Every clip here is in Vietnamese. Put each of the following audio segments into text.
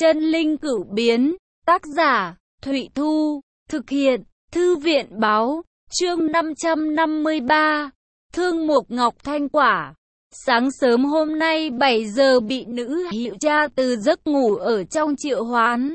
Chân linh cửu biến, tác giả, Thụy Thu, thực hiện, Thư viện báo, chương 553, Thương Mục Ngọc Thanh Quả. Sáng sớm hôm nay 7 giờ bị nữ hiệu cha từ giấc ngủ ở trong triệu hoán.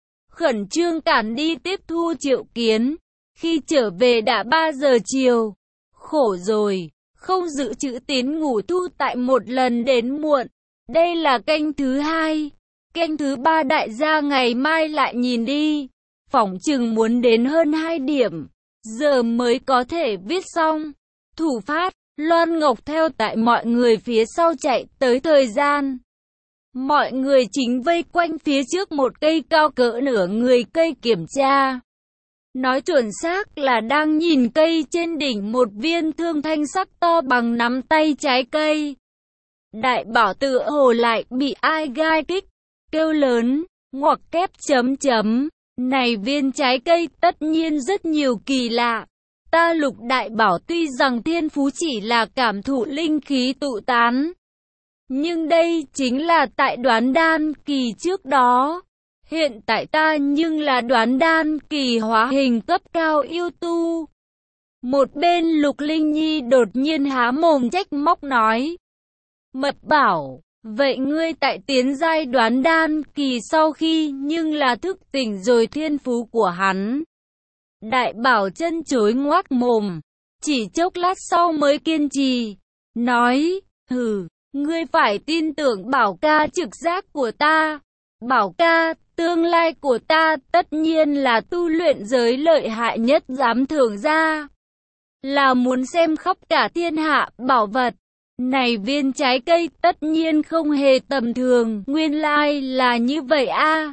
Khẩn trương cản đi tiếp thu triệu kiến, khi trở về đã 3 giờ chiều. Khổ rồi, không dự trữ tín ngủ thu tại một lần đến muộn. Đây là kênh thứ 2. Kênh thứ 3 đại gia ngày mai lại nhìn đi. Phỏng chừng muốn đến hơn 2 điểm, giờ mới có thể viết xong. Thủ phát, Loan Ngọc theo tại mọi người phía sau chạy tới thời gian. Mọi người chính vây quanh phía trước một cây cao cỡ nửa người cây kiểm tra. Nói chuẩn xác là đang nhìn cây trên đỉnh một viên thương thanh sắc to bằng nắm tay trái cây. Đại bảo tựa hồ lại bị ai gai kích, kêu lớn, ngoặc kép chấm chấm. Này viên trái cây tất nhiên rất nhiều kỳ lạ. Ta Lục đại bảo tuy rằng thiên phú chỉ là cảm thụ linh khí tụ tán. Nhưng đây chính là tại đoán đan kỳ trước đó. Hiện tại ta nhưng là đoán đan kỳ hóa hình cấp cao yêu tu. Một bên Lục Linh Nhi đột nhiên há mồm trách móc nói. Mật bảo, vậy ngươi tại tiến giai đoán đan kỳ sau khi nhưng là thức tỉnh rồi thiên phú của hắn. Đại bảo chân chối ngoác mồm, chỉ chốc lát sau mới kiên trì, nói, ngươi phải tin tưởng bảo ca trực giác của ta. Bảo ca, tương lai của ta tất nhiên là tu luyện giới lợi hại nhất dám thưởng ra. Là muốn xem khắp cả thiên hạ bảo vật. Này viên trái cây tất nhiên không hề tầm thường, nguyên lai là như vậy a.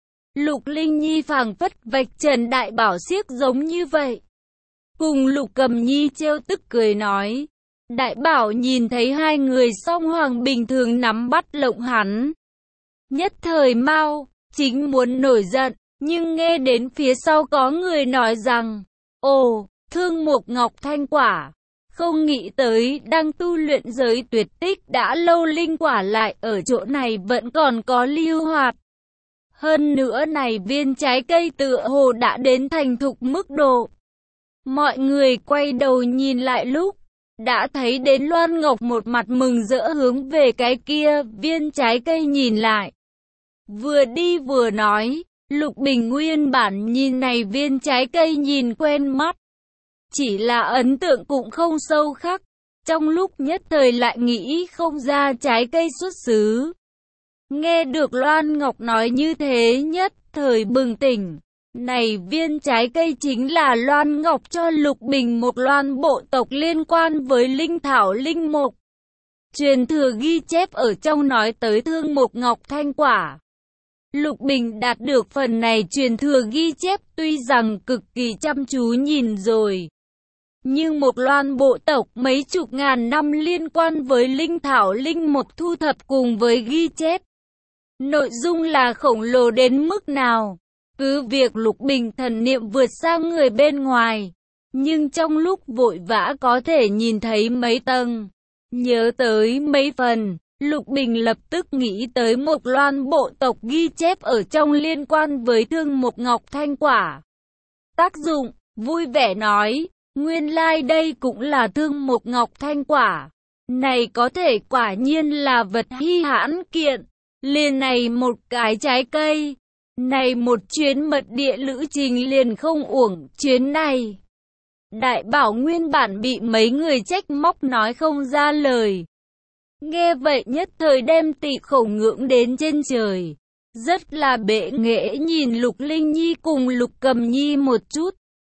Lục Linh Nhi phảng phất vạch trần đại bảo xiếc giống như vậy. Cùng Lục Cầm Nhi trêu tức cười nói. Đại bảo nhìn thấy hai người song hoàng bình thường nắm bắt lộng hắn. Nhất thời mau, chính muốn nổi giận, nhưng nghe đến phía sau có người nói rằng, ồ, Thương Mục Ngọc Thanh Quả. Không nghĩ tới đang tu luyện giới tuyệt tích đã lâu linh quả lại ở chỗ này vẫn còn có lưu hoạt. Hơn nữa này viên trái cây tựa hồ đã đến thành thục mức độ. Mọi người quay đầu nhìn lại lúc, đã thấy đến Loan Ngọc một mặt mừng rỡ hướng về cái kia viên trái cây nhìn lại. Vừa đi vừa nói, Lục Bình nguyên bản nhìn này viên trái cây nhìn quen mắt. Chỉ là ấn tượng cũng không sâu khắc, trong lúc nhất thời lại nghĩ không ra trái cây xuất xứ. Nghe được Loan Ngọc nói như thế nhất thời bừng tỉnh. Này viên trái cây chính là Loan Ngọc cho Lục Bình một loan bộ tộc liên quan với linh thảo linh mục. Truyền thừa ghi chép ở trong nói tới Thương Mục Ngọc Thanh Quả. Lục Bình đạt được phần này truyền thừa ghi chép tuy rằng cực kỳ chăm chú nhìn rồi. Nhưng một loan bộ tộc mấy chục ngàn năm liên quan với linh thảo linh mục thu thập cùng với ghi chép. Nội dung là khổng lồ đến mức nào? Cứ việc Lục Bình thần niệm vượt sang người bên ngoài. Nhưng trong lúc vội vã có thể nhìn thấy mấy tầng. Nhớ tới mấy phần, Lục Bình lập tức nghĩ tới một loan bộ tộc ghi chép ở trong liên quan với Thương Mục Ngọc Thanh Quả. Tác dụng, vui vẻ nói. Nguyên lai đây cũng là Thương Mục Ngọc Thanh Quả. Này có thể quả nhiên là vật hi hãn kiện. Liền này một cái trái cây. Này một chuyến mật địa lữ trình liền không uổng chuyến này. Đại bảo nguyên bản bị mấy người trách móc nói không ra lời. Nghe vậy nhất thời đem tị khẩu ngưỡng đến trên trời. Rất là bệ nghệ nhìn Lục Linh Nhi cùng Lục Cầm Nhi một chút.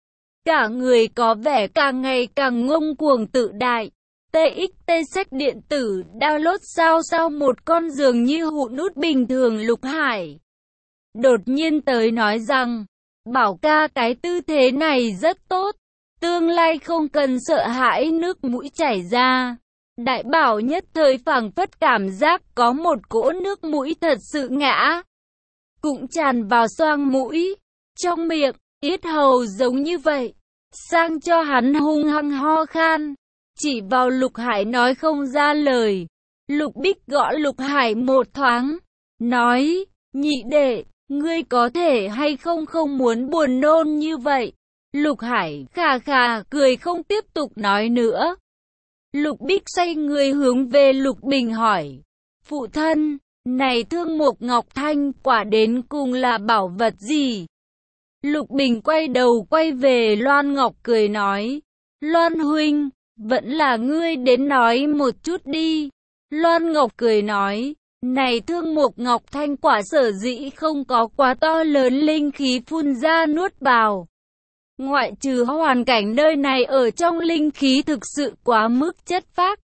Cả người có vẻ càng ngày càng ngông cuồng tự đại. TXT sách điện tử download sao một con dường như hụt nút bình thường Lục Hải. Đột nhiên tới nói rằng, bảo ca cái tư thế này rất tốt. Tương lai không cần sợ hãi nước mũi chảy ra. Đại bảo nhất thời phảng phất cảm giác có một cỗ nước mũi thật sự ngã. Cũng tràn vào xoang mũi, trong miệng, yết hầu giống như vậy. Sang cho hắn hung hăng ho khan. Chỉ vào Lục Hải nói không ra lời. Lục Bích gõ Lục Hải một thoáng. Nói, Nhị đệ, ngươi có thể hay không muốn buồn nôn như vậy? Lục Hải khà khà cười không tiếp tục nói nữa. Lục Bích xoay người hướng về Lục Bình hỏi. Phụ thân, này Thương Mục Ngọc Thanh quả đến cùng là bảo vật gì? Lục Bình quay đầu quay về Loan Ngọc cười nói. Loan huynh, vẫn là ngươi đến nói một chút đi. Loan Ngọc cười nói. Này Thương Mục Ngọc Thanh quả sở dĩ không có quá to lớn linh khí phun ra nuốt vào. Ngoại trừ hoàn cảnh nơi này ở trong linh khí thực sự quá mức chất phác.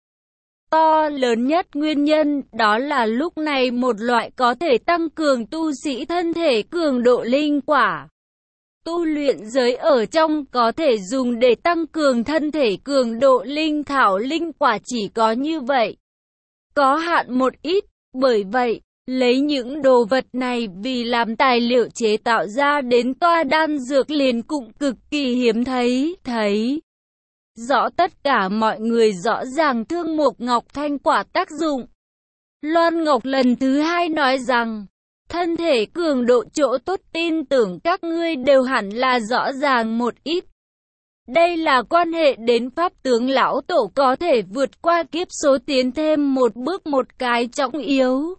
To lớn nhất nguyên nhân đó là lúc này một loại có thể tăng cường tu sĩ thân thể cường độ linh quả. Tu luyện giới ở trong có thể dùng để tăng cường thân thể cường độ linh thảo linh quả chỉ có như vậy. Có hạn một ít, bởi vậy, lấy những đồ vật này vì làm tài liệu chế tạo ra đến toa đan dược liền cũng cực kỳ hiếm thấy. Rõ tất cả mọi người rõ ràng Thương Mục Ngọc Thanh quả tác dụng. Loan Ngọc lần thứ hai nói rằng, thân thể cường độ chỗ tốt tin tưởng các ngươi đều hẳn là rõ ràng một ít. Đây là quan hệ đến pháp tướng lão tổ có thể vượt qua kiếp số tiến thêm một bước một cái trọng yếu.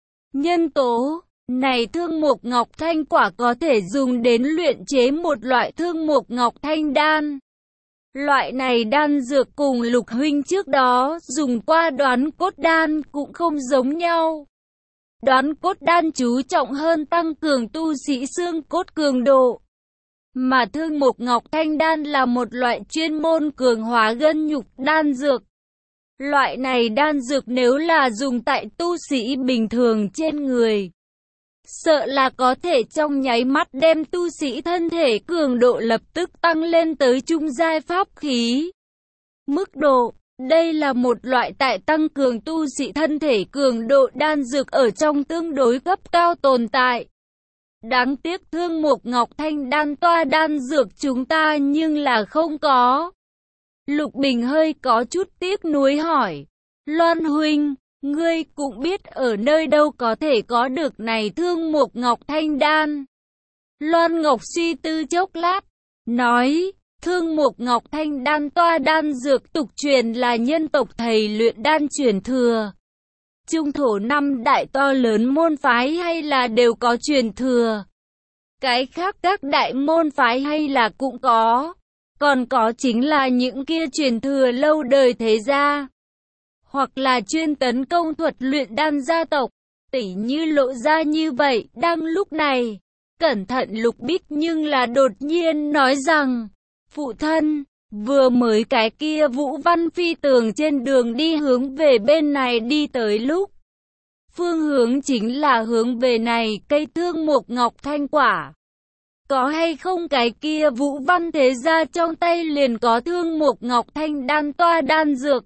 Nhân tố, này Thương Mục Ngọc Thanh quả có thể dùng đến luyện chế một loại Thương Mục Ngọc Thanh đan. Loại này đan dược cùng Lục huynh trước đó dùng qua Đoán Cốt đan cũng không giống nhau. Đoán Cốt đan chú trọng hơn tăng cường tu sĩ xương cốt cường độ. Mà Thương Mục Ngọc Thanh đan là một loại chuyên môn cường hóa gân nhục đan dược. Loại này đan dược nếu là dùng tại tu sĩ bình thường trên người, sợ là có thể trong nháy mắt đem tu sĩ thân thể cường độ lập tức tăng lên tới trung giai pháp khí. Mức độ, đây là một loại tại tăng cường tu sĩ thân thể cường độ đan dược ở trong tương đối cấp cao tồn tại. Đáng tiếc Thương Mục Ngọc Thanh đan toa đan dược chúng ta nhưng là không có. Lục Bình hơi có chút tiếc nuối hỏi. Loan huynh, ngươi cũng biết ở nơi đâu có thể có được này Thương Mục Ngọc Thanh đan. Loan Ngọc suy tư chốc lát, nói, Thương Mục Ngọc Thanh đan toa đan dược tục truyền là nhân tộc thầy luyện đan truyền thừa. Trung thổ 5 đại to lớn môn phái hay là đều có truyền thừa. Cái khác các đại môn phái hay là cũng có. Còn có chính là những kia truyền thừa lâu đời thế gia. Hoặc là chuyên tấn công thuật luyện đan gia tộc. Tỉ như Lộ gia như vậy. Đang lúc này, cẩn thận Lục Bích nhưng là đột nhiên nói rằng, phụ thân, vừa mới cái kia Vũ Văn phi tường trên đường đi hướng về bên này đi tới lúc. Phương hướng chính là hướng về này cây Thương Mục Ngọc Thanh quả. Có hay không cái kia Vũ Văn thế gia trong tay liền có Thương Mục Ngọc Thanh đan toa đan dược.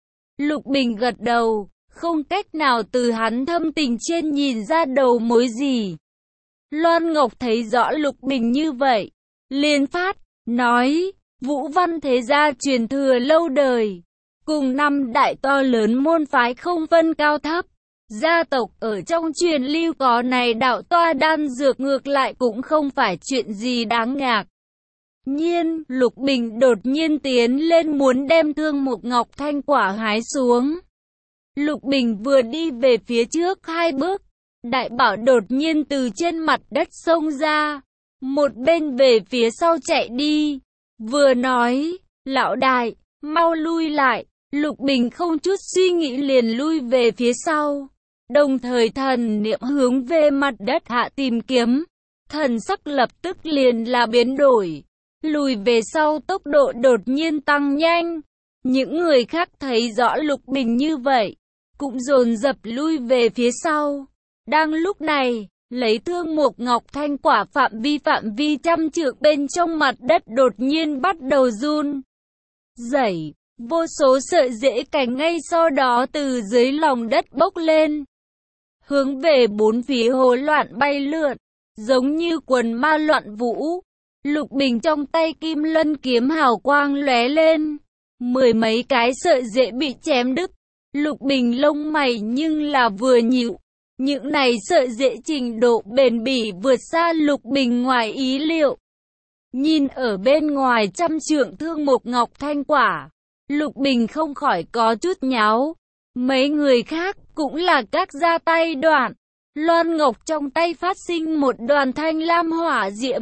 Lục Bình gật đầu, không cách nào từ hắn thâm tình trên nhìn ra đầu mối gì. Loan Ngọc thấy rõ Lục Bình như vậy, liền phát, nói, Vũ Văn thế gia truyền thừa lâu đời, cùng 5 đại to lớn môn phái không phân cao thấp. Gia tộc ở trong truyền lưu có này đạo toa đan dược ngược lại cũng không phải chuyện gì đáng ngạc. Nhiên, Lục Bình đột nhiên tiến lên muốn đem Thương Mục Ngọc Thanh quả hái xuống. Lục Bình vừa đi về phía trước 2 bước, đại bảo đột nhiên từ trên mặt đất xông ra, một bên về phía sau chạy đi, vừa nói, lão đại, mau lui lại. Lục Bình không chút suy nghĩ liền lui về phía sau. Đồng thời thần niệm hướng về mặt đất hạ tìm kiếm, thần sắc lập tức liền là biến đổi, lùi về sau tốc độ đột nhiên tăng nhanh. Những người khác thấy rõ Lục Bình như vậy, cũng dồn dập lui về phía sau. Đang lúc này, lấy Thương Mục Ngọc Thanh quả phạm vi trăm trượng bên trong mặt đất đột nhiên bắt đầu run rẩy, vô số sợi rễ cành ngay sau đó từ dưới lòng đất bốc lên, hướng về bốn phía hỗn loạn bay lượn, giống như quần ma loạn vũ. Lục Bình trong tay Kim Lân kiếm hào quang lóe lên, 10 mấy cái sợi rễ bị chém đứt. Lục Bình lông mày nhưng là vừa nhíu, Những này sợi rễ trình độ bền bỉ vượt xa Lục Bình ngoài ý liệu. Nhìn ở bên ngoài trăm trượng Thương Mục Ngọc Thanh Quả, Lục Bình không khỏi có chút nháo. Mấy người khác cũng là các ra tay đoạn. Loan Ngọc trong tay phát sinh một đoàn thanh lam hỏa diễm,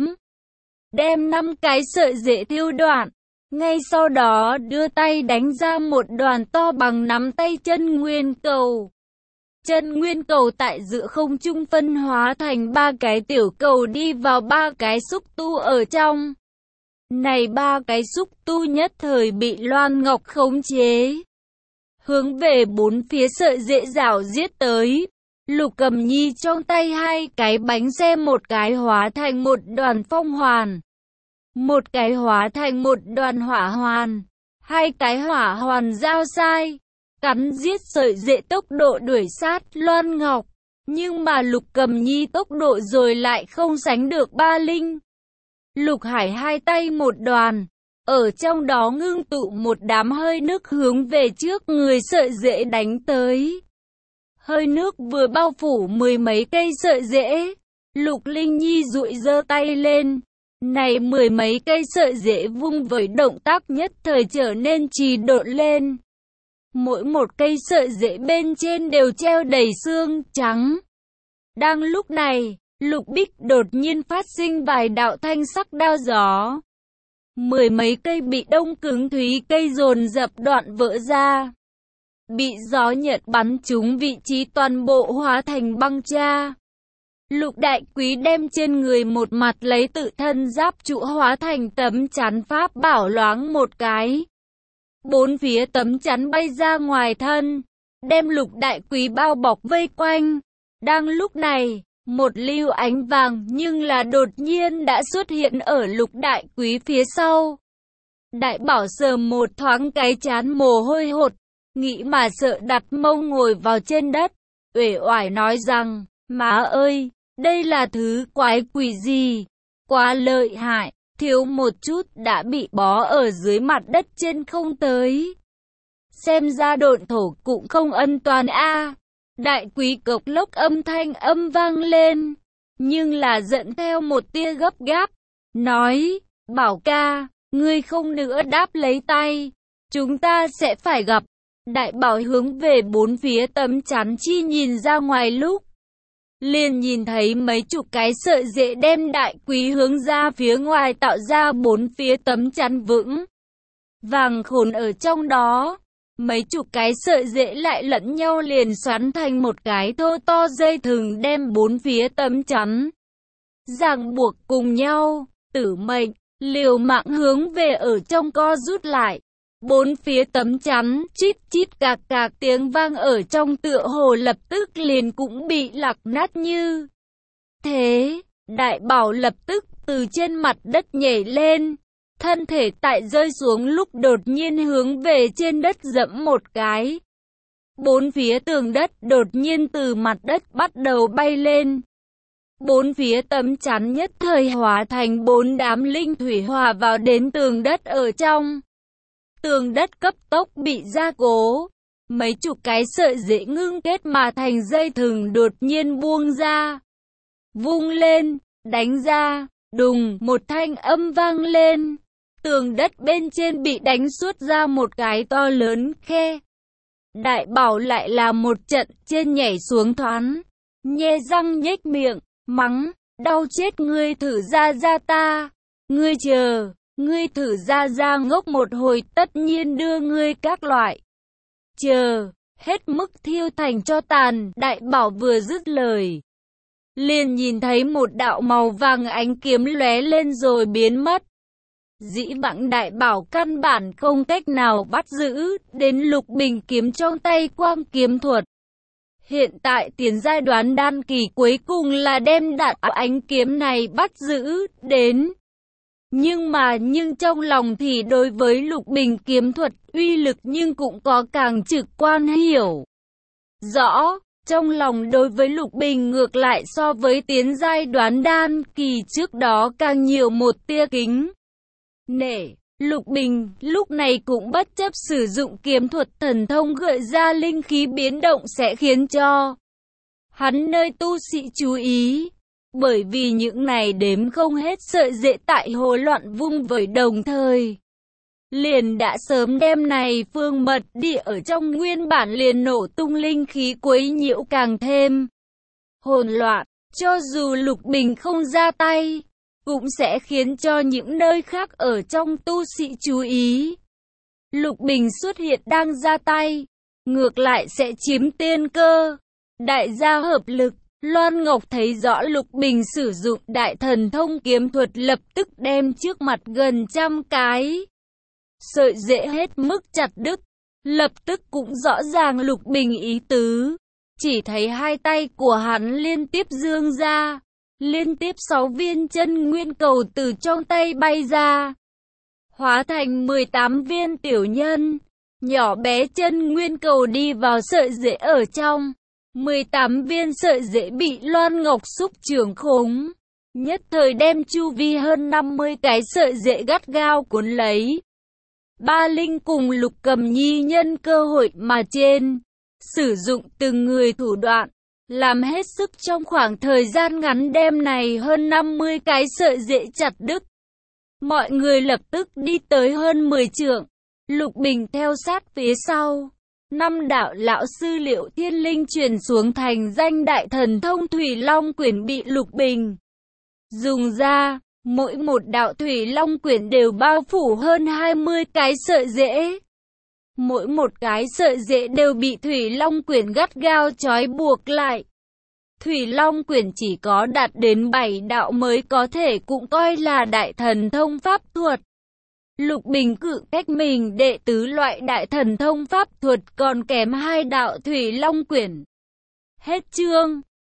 đem 5 cái sợi rễ thiêu đoạn. Ngay sau đó đưa tay đánh ra một đoàn to bằng nắm tay chân nguyên cầu. Chân nguyên cầu tại giữa không trung phân hóa thành 3 cái tiểu cầu đi vào 3 cái xúc tu ở trong. Này 3 cái xúc tu nhất thời bị Loan Ngọc khống chế, hướng về 4 phía sợi rễ rảo giết tới. Lục Cầm Nhi trong tay 2 cái bánh xe, một cái hóa thành một đoàn phong hoàn, một cái hóa thành một đoàn hỏa hoàn. 2 cái hỏa hoàn giao sai, cắn giết sợi rễ tốc độ đuổi sát Loan Ngọc. Nhưng mà Lục Cầm Nhi tốc độ rồi lại không sánh được Ba Linh. Lục Hải 2 tay một đoàn, ở trong đó ngưng tụ một đám hơi nước hướng về trước người sợi rễ đánh tới. Hơi nước vừa bao phủ 10 mấy cây sợi rễ, Lục Linh Nhi dụi giơ tay lên. Này 10 mấy cây sợi rễ vung với động tác nhất thời trở nên trì độn lên. Mỗi một cây sợi rễ bên trên đều treo đầy xương trắng. Đang lúc này, Lục Bích đột nhiên phát sinh vài đạo thanh sắc đao gió. 10 mấy cây bị đông cứng thúy cây dồn dập đoạn vỡ ra, bị gió nhật bắn trúng vị trí, toàn bộ hóa thành băng cha. Lục Đại Quý đem trên người một mặt lấy tự thân giáp trụ hóa thành tấm chắn pháp bảo loáng một cái. 4 phía tấm chắn bay ra ngoài thân, đem Lục Đại Quý bao bọc vây quanh. Đang lúc này, một lưu ánh vàng nhưng là đột nhiên đã xuất hiện ở Lục Đại Quý phía sau. Đại Bảo sờ một thoáng cái trán mồ hôi hột, nghĩ mà sợ đặt mông ngồi vào trên đất, uể oải nói rằng, má ơi, đây là thứ quái quỷ gì, quá lợi hại, thiếu một chút đã bị bó ở dưới mặt đất trên không tới. Xem ra độn thổ cũng không ân toàn a. Đại Quý cộc lốc âm thanh âm vang lên, nhưng là dẫn theo một tia gấp gáp, nói, Bảo ca, ngươi không nữa đáp lấy tay, chúng ta sẽ phải gặp. Đại Bảo hướng về 4 phía tấm chắn chi nhìn ra ngoài lúc, liền nhìn thấy mấy chục cái sợi rễ đem Đại Quý hướng ra phía ngoài, tạo ra 4 phía tấm chắn vững vàng khổn ở trong đó. Mấy chục cái sợi rễ lại lẫn nhau liền xoắn thành một cái thô to dây thừng đem 4 phía tấm chắn ràng buộc cùng nhau. Tử Mệnh liều mạng hướng về ở trong co rút lại. 4 phía tấm chắn chít chít cạc cạc tiếng vang ở trong, tựa hồ lập tức liền cũng bị lặc nát như thế. Đại Bảo lập tức từ trên mặt đất nhảy lên, thân thể tại rơi xuống lúc đột nhiên hướng về trên đất dẫm một cái. 4 phía tường đất đột nhiên từ mặt đất bắt đầu bay lên. 4 phía tấm chắn nhất thời hóa thành 4 đám linh thủy hòa vào đến tường đất ở trong. Tường đất cấp tốc bị gia cố. Mấy chục cái sợi rễ ngưng kết mà thành dây thừng đột nhiên buông ra, vung lên, đánh ra. Đùng, một thanh âm vang lên. Tường đất bên trên bị đánh suốt ra một cái to lớn khe. Đại Bảo lại là một trận trên nhảy xuống thoáng, nhe răng nhếch miệng, mắng, đau chết ngươi, thử ra ra ta. Ngươi chờ, ngươi thử ra ra ngốc một hồi, tất nhiên đưa ngươi các loại chờ hết mức thiêu thành cho tàn. Đại Bảo vừa dứt lời, liền nhìn thấy một đạo màu vàng ánh kiếm lóe lên rồi biến mất. Dĩ vãng Đại Bảo căn bản không cách nào bắt giữ đến Lục Bình kiếm trong tay quang kiếm thuật. Hiện tại tiến giai đoán đan kỳ cuối cùng là đem đạo ánh kiếm này bắt giữ đến. Nhưng trong lòng thì đối với Lục Bình kiếm thuật uy lực nhưng cũng có càng trực quan hiểu rõ. Trong lòng đối với Lục Bình ngược lại so với tiến giai đoán đan kỳ trước đó càng nhiều một tia kính nể. Lục Bình lúc này cũng bất chấp sử dụng kiếm thuật thần thông gợi ra linh khí biến động sẽ khiến cho hắn nơi tu sĩ chú ý. Bởi vì những này đếm không hết sợi rễ tại hồ loạn vung vẩy đồng thời. Liền đã sớm đem này phương mật địa ở trong nguyên bản liền nổ tung linh khí quấy nhiễu càng thêm hỗn loạn. Cho dù Lục Bình không ra tay, cũng sẽ khiến cho những nơi khác ở trong tu sĩ chú ý. Lục Bình xuất hiện đang ra tay, ngược lại sẽ chiếm tiên cơ. Đại gia hợp lực, Loan Ngọc thấy rõ Lục Bình sử dụng đại thần thông kiếm thuật, lập tức đem trước mặt gần 100 cái sợi rễ hết mức chặt đứt. Lập tức cũng rõ ràng Lục Bình ý tứ. Chỉ thấy hai tay của hắn liên tiếp giương ra, liên tiếp 6 viên chân nguyên cầu từ trong tay bay ra, hóa thành 18 viên tiểu nhân. Nhỏ bé chân nguyên cầu đi vào sợi rễ ở trong. 18 viên sợi rễ bị Loan Ngọc xúc trưởng khống, nhất thời đem chu vi hơn 50 cái sợi rễ gắt gao cuốn lấy. Ba Linh cùng Lục Cầm Nhi nhân cơ hội mà trên, sử dụng từng người thủ đoạn, làm hết sức trong khoảng thời gian ngắn đem này hơn 50 cái sợi rễ chặt đứt. Mọi người lập tức đi tới hơn 10 trượng, Lục Bình theo sát phía sau. 5 đạo lão sư Liệu Thiên Linh truyền xuống thành danh đại thần thông Thủy Long Quyển bị Lục Bình dùng ra. Mỗi một đạo Thủy Long Quyển đều bao phủ hơn 20 cái sợi rễ. Mỗi một cái sợi rễ đều bị Thủy Long Quyển gắt gao trói buộc lại. Thủy Long Quyển chỉ có đạt đến 7 đạo mới có thể cũng coi là đại thần thông pháp thuật. Lục Bình cự cách mình đệ tứ loại đại thần thông pháp thuật còn kém 2 đạo Thủy Long Quyển. Hết chương.